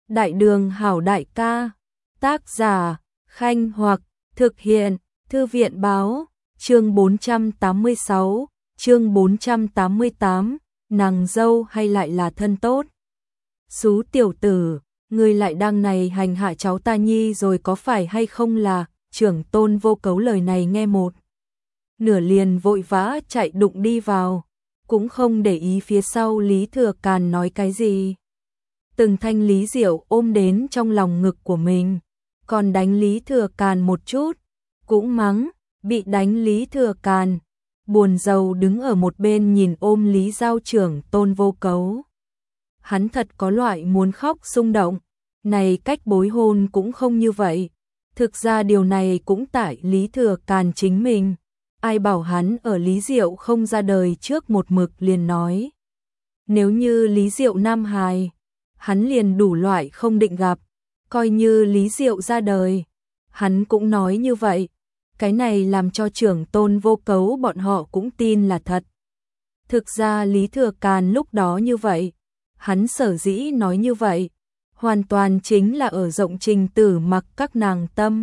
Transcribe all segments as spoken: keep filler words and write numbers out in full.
Đại đường hảo đại ca. Tác giả, Khanh Hoặc, thực hiện, Thư viện báo, chương bốn trăm tám mươi sáu, chương bốn trăm tám mươi tám, nàng dâu hay lại là thân tốt. Xú tiểu tử, ngươi lại đang này hành hạ cháu ta nhi rồi có phải hay không là, trưởng tôn Vô Cấu lời này nghe một nửa liền vội vã chạy đụng đi vào, cũng không để ý phía sau Lý Thừa Càn nói cái gì. Từng thanh Lý Diệu ôm đến trong lòng ngực của mình, còn đánh Lý Thừa Càn một chút, cũng mắng, bị đánh Lý Thừa Càn. Buồn rầu đứng ở một bên nhìn ôm Lý Giao trưởng tôn Vô Cấu. Hắn thật có loại muốn khóc xung động, này cách bối hôn cũng không như vậy. Thực ra điều này cũng tại Lý Thừa Càn chính mình. Ai bảo hắn ở Lý Diệu không ra đời trước một mực liền nói. Nếu như Lý Diệu nam hài, hắn liền đủ loại không định gặp. Coi như Lý Diệu ra đời, hắn cũng nói như vậy. Cái này làm cho trưởng tôn Vô Cấu bọn họ cũng tin là thật. Thực ra Lý Thừa Càn lúc đó như vậy, hắn sở dĩ nói như vậy, hoàn toàn chính là ở rộng Trình Tử Mặc các nàng tâm.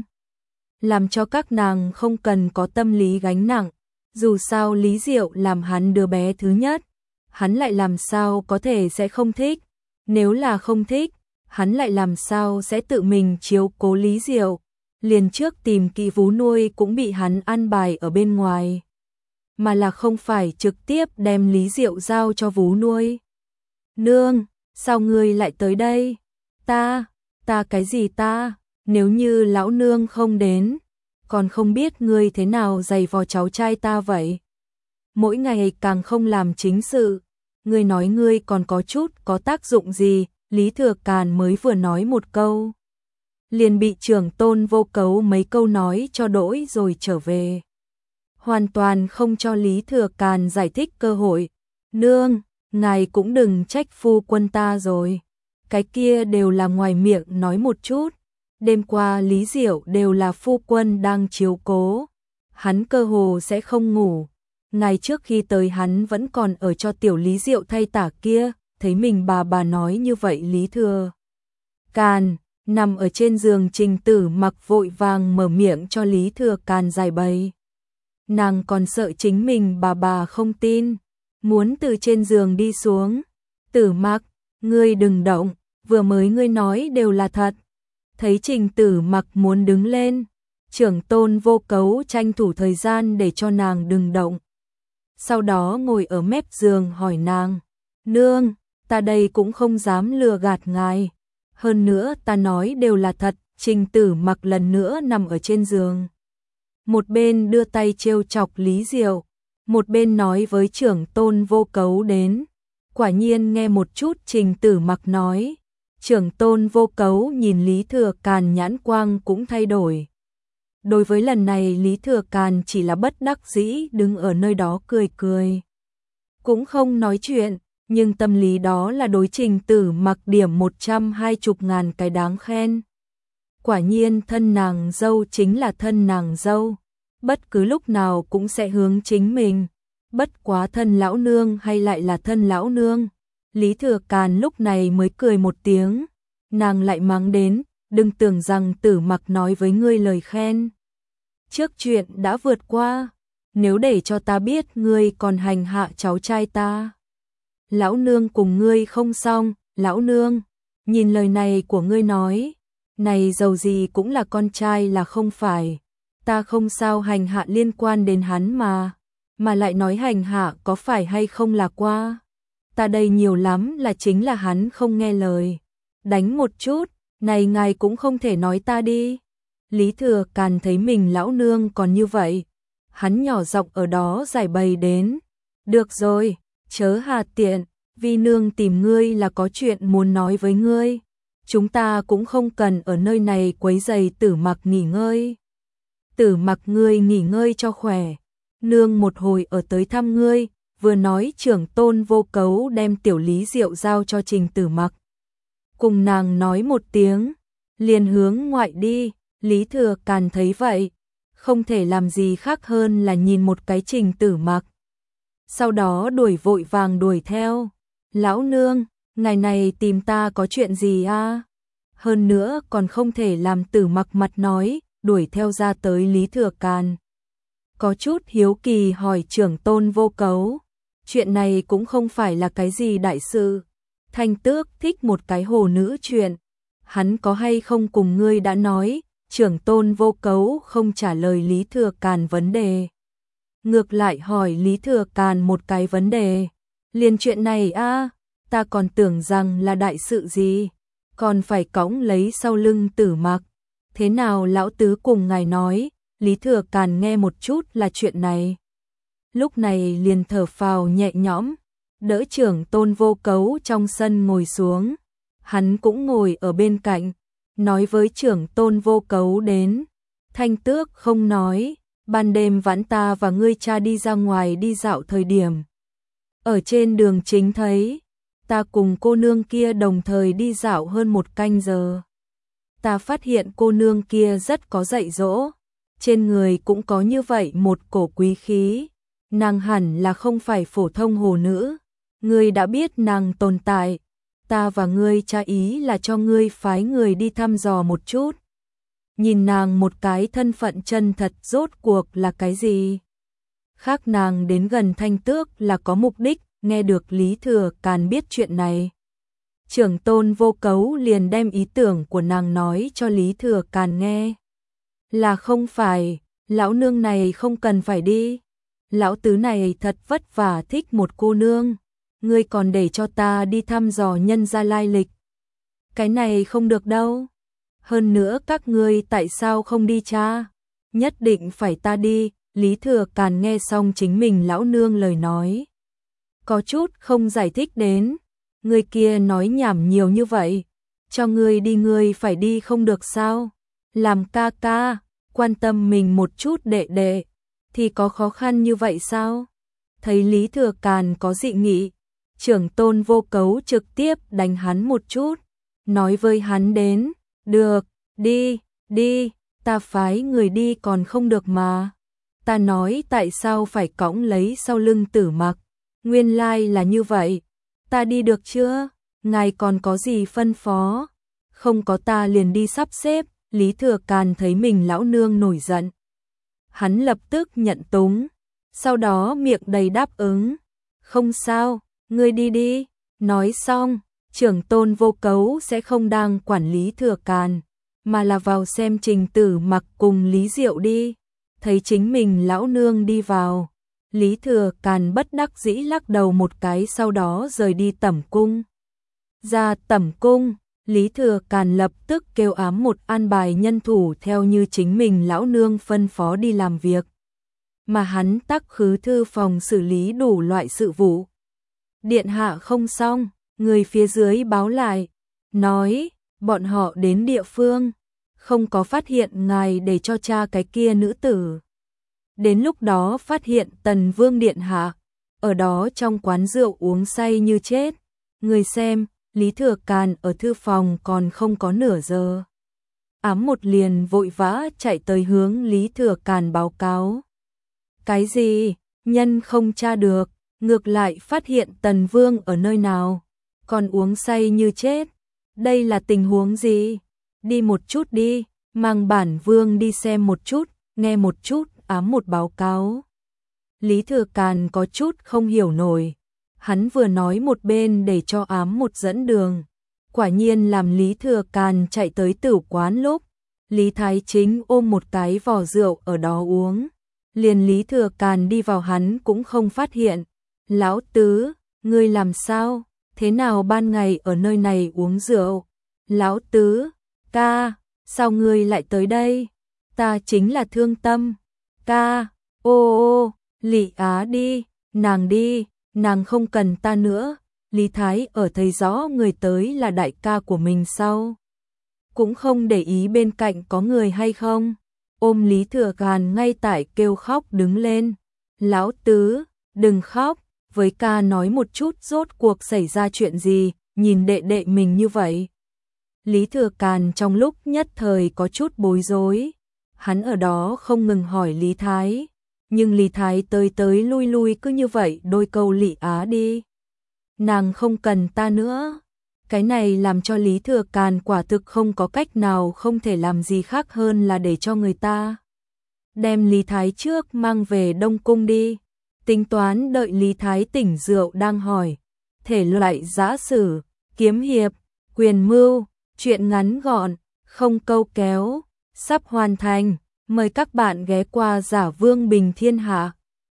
Làm cho các nàng không cần có tâm lý gánh nặng, dù sao Lý Diệu làm hắn đứa bé thứ nhất, hắn lại làm sao có thể sẽ không thích, nếu là không thích, hắn lại làm sao sẽ tự mình chiếu cố Lý Diệu, liền trước tìm kỹ vú nuôi cũng bị hắn an bài ở bên ngoài, mà là không phải trực tiếp đem Lý Diệu giao cho vú nuôi. Nương, sao ngươi lại tới đây? Ta, ta cái gì ta? Nếu như lão nương không đến, còn không biết ngươi thế nào giày vò cháu trai ta vậy. Mỗi ngày càng không làm chính sự, ngươi nói ngươi còn có chút có tác dụng gì, Lý Thừa Càn mới vừa nói một câu. Liền bị trưởng tôn Vô Cấu mấy câu nói cho đỗi rồi trở về. Hoàn toàn không cho Lý Thừa Càn giải thích cơ hội. Nương, ngài cũng đừng trách phu quân ta rồi. Cái kia đều là ngoài miệng nói một chút. Đêm qua Lý Diệu đều là phu quân đang chiếu cố. Hắn cơ hồ sẽ không ngủ. Ngày trước khi tới hắn vẫn còn ở cho tiểu Lý Diệu thay tả kia. Thấy mình bà bà nói như vậy Lý Thừa Càn nằm ở trên giường Trình Tử Mặc vội vàng mở miệng cho Lý Thừa Càn giải bày. Nàng còn sợ chính mình bà bà không tin. Muốn từ trên giường đi xuống. Tử Mặc, ngươi đừng động, vừa mới ngươi nói đều là thật. Thấy Trình Tử Mặc muốn đứng lên, trưởng tôn Vô Cấu tranh thủ thời gian để cho nàng đừng động. Sau đó ngồi ở mép giường hỏi nàng, nương, ta đây cũng không dám lừa gạt ngài. Hơn nữa ta nói đều là thật. Trình Tử Mặc lần nữa nằm ở trên giường. Một bên đưa tay trêu chọc Lý Diệu, một bên nói với trưởng tôn Vô Cấu đến. Quả nhiên nghe một chút Trình Tử Mặc nói. Trưởng tôn Vô Cấu nhìn Lý Thừa Càn nhãn quang cũng thay đổi. Đối với lần này Lý Thừa Càn chỉ là bất đắc dĩ đứng ở nơi đó cười cười. Cũng không nói chuyện, nhưng tâm lý đó là đối Trình Tử Mặc điểm một trăm hai mươi ngàn cái đáng khen. Quả nhiên thân nàng dâu chính là thân nàng dâu. Bất cứ lúc nào cũng sẽ hướng chính mình. Bất quá thân lão nương hay lại là thân lão nương. Lý Thừa Càn lúc này mới cười một tiếng. Nàng lại mắng đến, đừng tưởng rằng Tử Mặc nói với ngươi lời khen. Trước chuyện đã vượt qua. Nếu để cho ta biết ngươi còn hành hạ cháu trai ta. Lão nương cùng ngươi không xong, lão nương. Nhìn lời này của ngươi nói. Này dầu gì cũng là con trai là không phải. Ta không sao hành hạ liên quan đến hắn mà. Mà lại nói hành hạ có phải hay không là qua. Ta đây nhiều lắm là chính là hắn không nghe lời. Đánh một chút, này ngài cũng không thể nói ta đi. Lý Thừa Càn thấy mình lão nương còn như vậy. Hắn nhỏ giọng ở đó giải bày đến. Được rồi, chớ hà tiện, vi nương tìm ngươi là có chuyện muốn nói với ngươi. Chúng ta cũng không cần ở nơi này quấy rầy Tử Mặc nghỉ ngơi. Tử Mặc ngươi nghỉ ngơi cho khỏe. Nương một hồi ở tới thăm ngươi. Vừa nói trưởng tôn Vô Cấu đem tiểu Lý Diệu giao cho Trình Tử Mặc. Cùng nàng nói một tiếng, liền hướng ngoại đi. Lý Thừa Càn thấy vậy, không thể làm gì khác hơn là nhìn một cái Trình Tử Mặc. Sau đó đuổi vội vàng đuổi theo. Lão nương, ngày này tìm ta có chuyện gì a? hơn nữa còn không thể làm Tử Mặc mặt nói, đuổi theo ra tới Lý Thừa Càn. Có chút hiếu kỳ hỏi trưởng tôn Vô Cấu, chuyện này cũng không phải là cái gì đại sự. Thanh Tước thích một cái hồ nữ chuyện, hắn có hay không cùng ngươi đã nói. Trưởng tôn Vô Cấu không trả lời Lý Thừa Càn vấn đề. Ngược lại hỏi Lý Thừa Càn một cái vấn đề. Liền chuyện này a, ta còn tưởng rằng là đại sự gì, còn phải cõng lấy sau lưng Tử Mặc. Thế nào lão tứ cùng ngài nói? Lý Thừa Càn nghe một chút là chuyện này. Lúc này liền thở phào nhẹ nhõm, đỡ trưởng tôn Vô Cấu trong sân ngồi xuống. Hắn cũng ngồi ở bên cạnh, nói với trưởng tôn Vô Cấu đến. Thanh Tước không nói, ban đêm vãn ta và ngươi cha đi ra ngoài đi dạo thời điểm. Ở trên đường chính thấy, ta cùng cô nương kia đồng thời đi dạo hơn một canh giờ. Ta phát hiện cô nương kia rất có dạy dỗ, trên người cũng có như vậy một cổ quý khí. Nàng hẳn là không phải phổ thông hồ nữ, ngươi đã biết nàng tồn tại. Ta và ngươi cha ý là cho ngươi phái người đi thăm dò một chút. Nhìn nàng một cái thân phận chân thật rốt cuộc là cái gì? Khác nàng đến gần Thanh Tước là có mục đích, nghe được Lý Thừa Càn biết chuyện này. Trưởng tôn Vô Cấu liền đem ý tưởng của nàng nói cho Lý Thừa Càn nghe. Là không phải, lão nương này không cần phải đi. Lão tứ này thật vất vả thích một cô nương. Ngươi còn để cho ta đi thăm dò nhân gia lai lịch. Cái này không được đâu. Hơn nữa các ngươi tại sao không đi cha? Nhất định phải ta đi. Lý Thừa Càn nghe xong chính mình lão nương lời nói, có chút không giải thích đến. Người kia nói nhảm nhiều như vậy, cho ngươi đi ngươi phải đi không được sao? Làm ca ca, quan tâm mình một chút đệ đệ, thì có khó khăn như vậy sao? Thấy Lý Thừa Càn có dị nghị, trưởng tôn Vô Cấu trực tiếp đánh hắn một chút, nói với hắn đến, được, đi, đi, ta phái người đi còn không được mà. Ta nói tại sao phải cõng lấy sau lưng Tử Mặc, nguyên lai là như vậy, ta đi được chưa? Ngài còn có gì phân phó? Không có ta liền đi sắp xếp. Lý Thừa Càn thấy mình lão nương nổi giận, hắn lập tức nhận túng, sau đó miệng đầy đáp ứng. Không sao, ngươi đi đi. Nói xong, trưởng tôn Vô Cấu sẽ không đang quản Lý Thừa Càn, mà là vào xem Trình Tử Mặc cùng Lý Diệu đi. Thấy chính mình lão nương đi vào, Lý Thừa Càn bất đắc dĩ lắc đầu một cái, sau đó rời đi tẩm cung. Ra tẩm cung, Lý Thừa Càn lập tức kêu ám một an bài nhân thủ theo như chính mình lão nương phân phó đi làm việc. Mà hắn tắc khứ thư phòng xử lý đủ loại sự vụ. Điện hạ không xong, người phía dưới báo lại, nói, bọn họ đến địa phương, không có phát hiện ngài để cho cha cái kia nữ tử. Đến lúc đó phát hiện Tần Vương điện hạ, ở đó trong quán rượu uống say như chết. Người xem, Lý Thừa Càn ở thư phòng còn không có nửa giờ. Ám một liền vội vã chạy tới hướng Lý Thừa Càn báo cáo. Cái gì? Nhân không tra được, ngược lại phát hiện Tần Vương ở nơi nào, còn uống say như chết. Đây là tình huống gì? Đi một chút đi, mang bản vương đi xem một chút, nghe một chút. Ám một báo cáo. Lý Thừa Càn có chút không hiểu nổi. Hắn vừa nói một bên để cho ám một dẫn đường. Quả nhiên làm Lý Thừa Càn chạy tới tử quán lúc, Lý Thái Chính ôm một cái vò rượu ở đó uống. Liền Lý Thừa Càn đi vào hắn cũng không phát hiện. Lão tứ, ngươi làm sao? Thế nào ban ngày ở nơi này uống rượu? Lão tứ, ca, sao ngươi lại tới đây? Ta chính là Thương Tâm. Ca, ô ô, Lý Á đi, nàng đi, nàng không cần ta nữa. Lý Thái ở thấy rõ người tới là đại ca của mình sau, cũng không để ý bên cạnh có người hay không, ôm Lý Thừa Càn ngay tại kêu khóc đứng lên. Lão tứ, đừng khóc, với ca nói một chút rốt cuộc xảy ra chuyện gì, nhìn đệ đệ mình như vậy. Lý Thừa Càn trong lúc nhất thời có chút bối rối. Hắn ở đó không ngừng hỏi Lý Thái, nhưng Lý Thái tới tới lui lui cứ như vậy đôi câu Lý Á đi. Nàng không cần ta nữa, Cái này làm cho Lý Thừa Càn quả thực không có cách nào không thể làm gì khác hơn là để cho người ta đem Lý Thái trước mang về Đông Cung đi. Tính toán đợi Lý Thái tỉnh rượu đang hỏi, thể loại giã sử, kiếm hiệp, quyền mưu, chuyện ngắn gọn, không câu kéo, sắp hoàn thành. Mời các bạn ghé qua Giả Vương Bình Thiên Hạ.